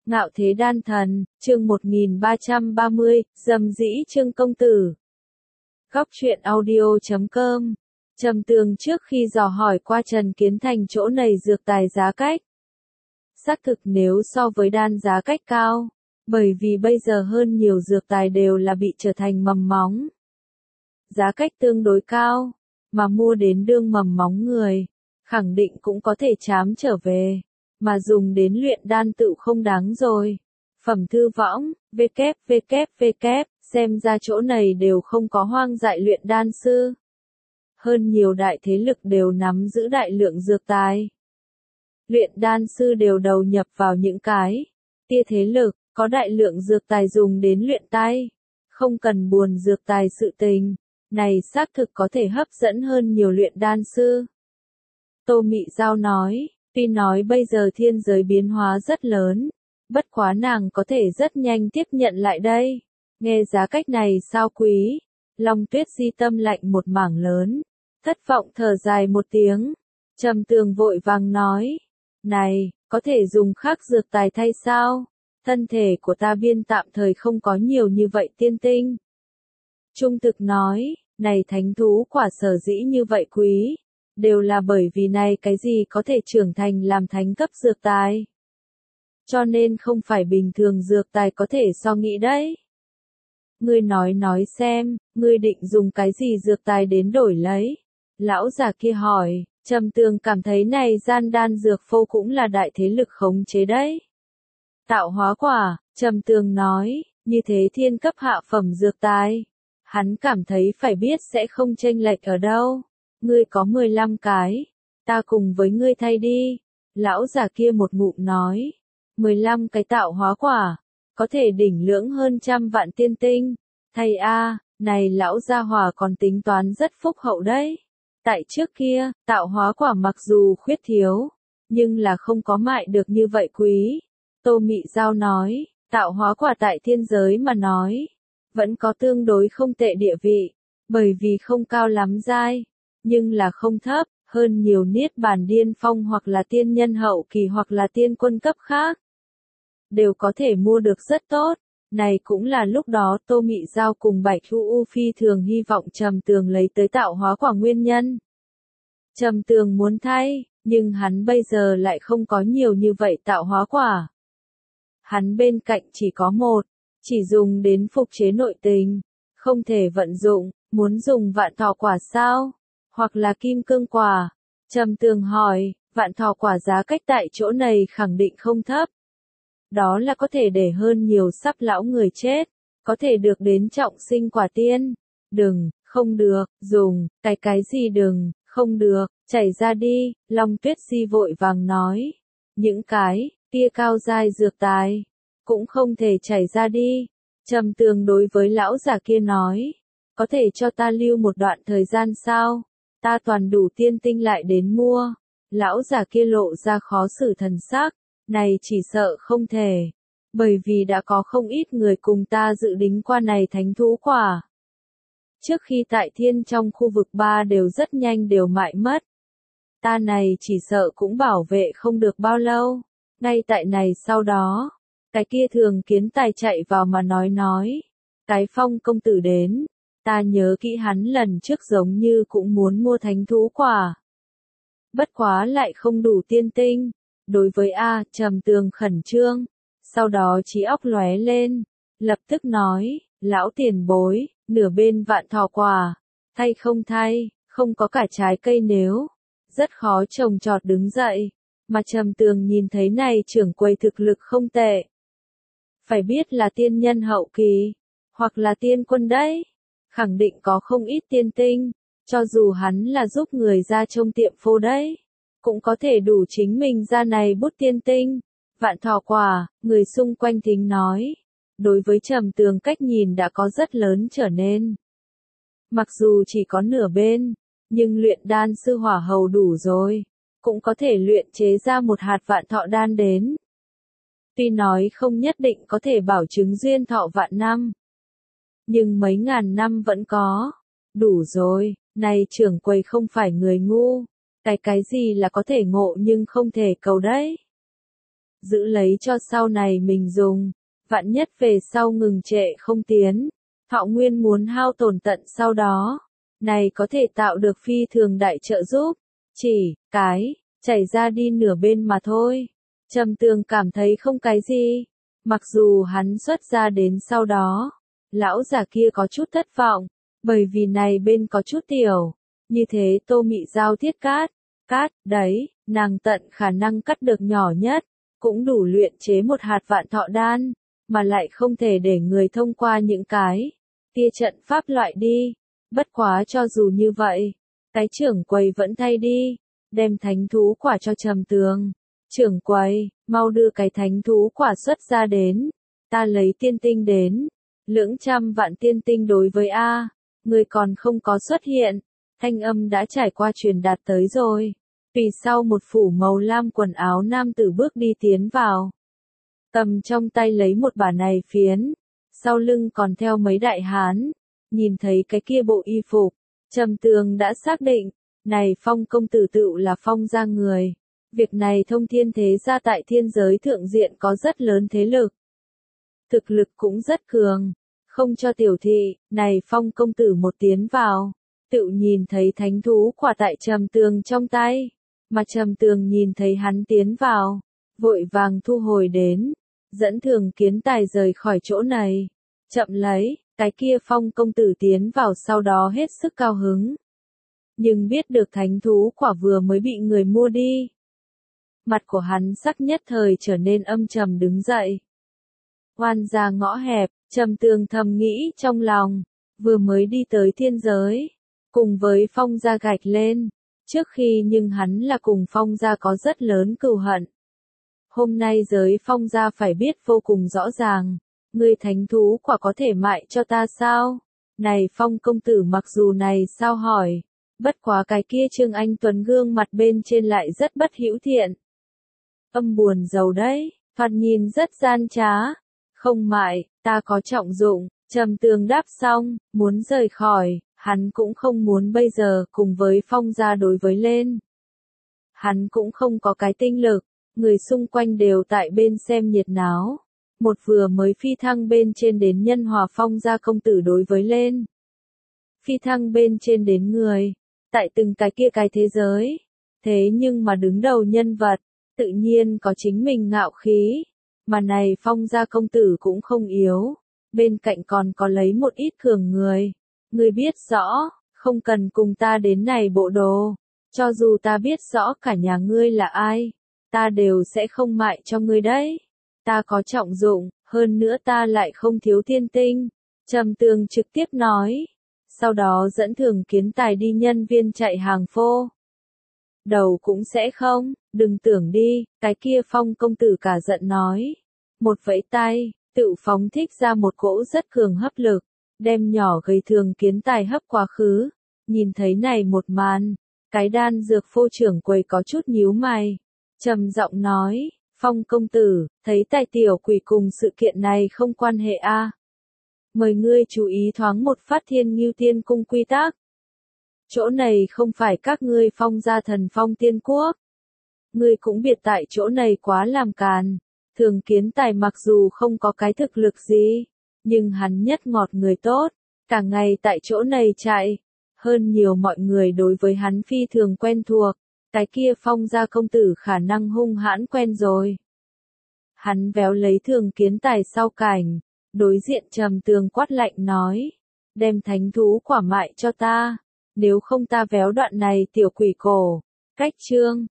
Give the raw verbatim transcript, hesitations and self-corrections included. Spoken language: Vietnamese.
Ngạo thế đan thần, chương một nghìn ba trăm ba mươi, dầm dĩ Trương công tử. Góc truyện audio chấm com. Trầm Tường trước khi dò hỏi qua Trần Kiến Thành chỗ này dược tài giá cách. Xác thực nếu so với đan giá cách cao, bởi vì bây giờ hơn nhiều dược tài đều là bị trở thành mầm móng. Giá cách tương đối cao, mà mua đến đương mầm móng người, khẳng định cũng có thể chám trở về. Mà dùng đến luyện đan tự không đáng rồi. Phẩm thư võng, www, xem ra chỗ này đều không có hoang dại luyện đan sư. Hơn nhiều đại thế lực đều nắm giữ đại lượng dược tài. Luyện đan sư đều đầu nhập vào những cái tia thế lực, có đại lượng dược tài dùng đến luyện tay. Không cần buồn dược tài sự tình, này xác thực có thể hấp dẫn hơn nhiều luyện đan sư. Tô Mị Giao nói. Tuy nói bây giờ thiên giới biến hóa rất lớn, bất quá nàng có thể rất nhanh tiếp nhận lại đây. Nghe giá cách này sao quý? Long Tuyết Di tâm lạnh một mảng lớn, thất vọng thở dài một tiếng. Trầm Tường vội vàng nói, này, có thể dùng khác dược tài thay sao? Thân thể của ta biên tạm thời không có nhiều như vậy tiên tinh. Trung Thực nói, này thánh thú quả sở dĩ như vậy quý. Đều là bởi vì này cái gì có thể trưởng thành làm thánh cấp dược tài. Cho nên không phải bình thường dược tài có thể so nghĩ đấy. Ngươi nói nói xem, ngươi định dùng cái gì dược tài đến đổi lấy? Lão già kia hỏi, Trầm Tường cảm thấy này gian đan dược phô cũng là đại thế lực khống chế đấy. Tạo hóa quả, Trầm Tường nói, như thế thiên cấp hạ phẩm dược tài. Hắn cảm thấy phải biết sẽ không chênh lệch ở đâu. Ngươi có mười lăm cái, ta cùng với ngươi thay đi. Lão già kia một ngụm nói, mười lăm cái tạo hóa quả, có thể đỉnh lưỡng hơn trăm vạn tiên tinh. Thay a, này lão gia hỏa còn tính toán rất phúc hậu đấy. Tại trước kia, tạo hóa quả mặc dù khuyết thiếu, nhưng là không có mại được như vậy quý. Tô Mị Giao nói, tạo hóa quả tại thiên giới mà nói, vẫn có tương đối không tệ địa vị, bởi vì không cao lắm giai. Nhưng là không thấp, hơn nhiều niết bàn điên phong hoặc là tiên nhân hậu kỳ hoặc là tiên quân cấp khác. Đều có thể mua được rất tốt. Này cũng là lúc đó Tô Mị Giao cùng Bạch Thu U phi thường hy vọng Trầm Tường lấy tới tạo hóa quả nguyên nhân. Trầm Tường muốn thay, nhưng hắn bây giờ lại không có nhiều như vậy tạo hóa quả. Hắn bên cạnh chỉ có một, chỉ dùng đến phục chế nội tình, không thể vận dụng, muốn dùng vạn thọ quả sao? Hoặc là kim cương quả. Trầm Tường hỏi, vạn thọ quả giá cách tại chỗ này khẳng định không thấp. Đó là có thể để hơn nhiều sắp lão người chết, có thể được đến trọng sinh quả tiên. Đừng, không được, dùng, cái cái gì đừng, không được, chảy ra đi, Long Tuyết Di vội vàng nói. Những cái, tia cao giai dược tài, cũng không thể chảy ra đi. Trầm Tường đối với lão già kia nói, có thể cho ta lưu một đoạn thời gian sao? Ta toàn đủ tiên tinh lại đến mua. Lão già kia lộ ra khó xử thần sắc, này chỉ sợ không thể. Bởi vì đã có không ít người cùng ta dự đính qua này thánh thú quả. Trước khi tại thiên trong khu vực ba đều rất nhanh đều mại mất. Ta này chỉ sợ cũng bảo vệ không được bao lâu. Ngay tại này sau đó, cái kia Thường Kiến Tài chạy vào mà nói nói. Cái Phong công tử đến. Ta nhớ kỹ hắn lần trước giống như cũng muốn mua thánh thú quả. Bất quá lại không đủ tiên tinh. Đối với A, Trầm Tường khẩn trương. Sau đó trí óc lóe lên. Lập tức nói, lão tiền bối, nửa bên vạn thọ quả. Thay không thay, không có cả trái cây nếu. Rất khó trồng trọt đứng dậy. Mà Trầm Tường nhìn thấy này trưởng quầy thực lực không tệ. Phải biết là tiên nhân hậu kỳ. Hoặc là tiên quân đấy. Khẳng định có không ít tiên tinh, cho dù hắn là giúp người ra trong tiệm phô đấy, cũng có thể đủ chính mình ra này bút tiên tinh. Vạn thọ quả, người xung quanh thính nói, đối với Trầm Tường cách nhìn đã có rất lớn trở nên. Mặc dù chỉ có nửa bên, nhưng luyện đan sư hỏa hầu đủ rồi, cũng có thể luyện chế ra một hạt vạn thọ đan đến. Tuy nói không nhất định có thể bảo chứng duyên thọ vạn năm. Nhưng mấy ngàn năm vẫn có. Đủ rồi, này trưởng quầy không phải người ngu. Cái cái gì là có thể ngộ nhưng không thể cầu đấy. giữ lấy cho sau này mình dùng, vạn nhất về sau ngừng trệ không tiến, Thọ Nguyên muốn hao tổn tận sau đó, này có thể tạo được phi thường đại trợ giúp, chỉ, cái, chảy ra đi nửa bên mà thôi. Trầm Tường cảm thấy không cái gì, mặc dù hắn xuất ra đến sau đó, lão già kia có chút thất vọng, bởi vì này bên có chút tiểu, như thế Tô Mị giao thiết cát, cát, đấy, nàng tận khả năng cắt được nhỏ nhất, cũng đủ luyện chế một hạt vạn thọ đan, mà lại không thể để người thông qua những cái tia trận pháp loại đi. Bất quá cho dù như vậy, cái trưởng quầy vẫn thay đi, đem thánh thú quả cho Trầm Tường. Trưởng quầy, mau đưa cái thánh thú quả xuất ra đến, ta lấy tiên tinh đến. Lưỡng trăm vạn tiên tinh đối với A, người còn không có xuất hiện, thanh âm đã trải qua truyền đạt tới rồi. Vì sau một phủ màu lam quần áo nam tử bước đi tiến vào, cầm trong tay lấy một bả này phiến, sau lưng còn theo mấy đại hán, nhìn thấy cái kia bộ y phục, Trầm Tường đã xác định, này Phong công tử tựu là Phong gia người. Việc này thông thiên thế gia tại thiên giới thượng diện có rất lớn thế lực. Thực lực cũng rất cường, không cho tiểu thị, này Phong công tử một tiến vào, tự nhìn thấy thánh thú quả tại Trầm Tường trong tay, mà Trầm Tường nhìn thấy hắn tiến vào, vội vàng thu hồi đến, dẫn Thường Kiến Tài rời khỏi chỗ này, chậm lấy, cái kia Phong công tử tiến vào sau đó hết sức cao hứng. Nhưng biết được thánh thú quả vừa mới bị người mua đi. Mặt của hắn sắc nhất thời trở nên âm trầm đứng dậy. Oan ra ngõ hẹp, Trầm Tường thầm nghĩ trong lòng, vừa mới đi tới thiên giới, cùng với Phong gia gạch lên, trước khi nhưng hắn là cùng Phong gia có rất lớn cừu hận. Hôm nay giới Phong gia phải biết vô cùng rõ ràng, người thánh thú quả có thể mại cho ta sao? Này Phong công tử mặc dù này sao hỏi, bất quá cái kia Trương Anh Tuấn gương mặt bên trên lại rất bất hữu thiện. Âm buồn giàu đấy, thoạt nhìn rất gian trá. Không mại, ta có trọng dụng. Trầm Tường đáp xong, muốn rời khỏi, hắn cũng không muốn bây giờ cùng với Phong gia đối với lên. Hắn cũng không có cái tinh lực, người xung quanh đều tại bên xem nhiệt náo. Một vừa mới phi thăng bên trên đến nhân hòa Phong gia công tử đối với lên. Phi thăng bên trên đến người, tại từng cái kia cái thế giới. Thế nhưng mà đứng đầu nhân vật, tự nhiên có chính mình ngạo khí. Mà này Phong gia công tử cũng không yếu, bên cạnh còn có lấy một ít cường người. Ngươi biết rõ, không cần cùng ta đến này bộ đồ, cho dù ta biết rõ cả nhà ngươi là ai, ta đều sẽ không mại cho ngươi đấy. Ta có trọng dụng, hơn nữa ta lại không thiếu thiên tinh. Trầm Tường trực tiếp nói, sau đó dẫn Thường Kiến Tài đi nhân viên chạy hàng phô. Đầu cũng sẽ không, đừng tưởng đi, cái kia Phong công tử cả giận nói. Một vẫy tay, tự phóng thích ra một cỗ rất cường hấp lực, đem nhỏ gầy Thường Kiến Tài hấp quá khứ. Nhìn thấy này một màn, cái đan dược phô trưởng quầy có chút nhíu mày. Trầm giọng nói, Phong công tử, thấy tài tiểu quỷ cùng sự kiện này không quan hệ a. À? Mời ngươi chú ý thoáng một phát Thiên Ngưu Tiên cung quy tắc. Chỗ này không phải các ngươi Phong gia thần Phong Tiên Quốc. Ngươi cũng biệt tại chỗ này quá làm càn. Thường Kiến Tài mặc dù không có cái thực lực gì, nhưng hắn nhất ngọt người tốt, cả ngày tại chỗ này chạy. Hơn nhiều mọi người đối với hắn phi thường quen thuộc, cái kia Phong gia công tử khả năng hung hãn quen rồi. Hắn véo lấy Thường Kiến Tài sau cảnh, đối diện Trầm Tường quát lạnh nói, đem thánh thú quả mại cho ta, nếu không ta véo đoạn này tiểu quỷ cổ. Cách chương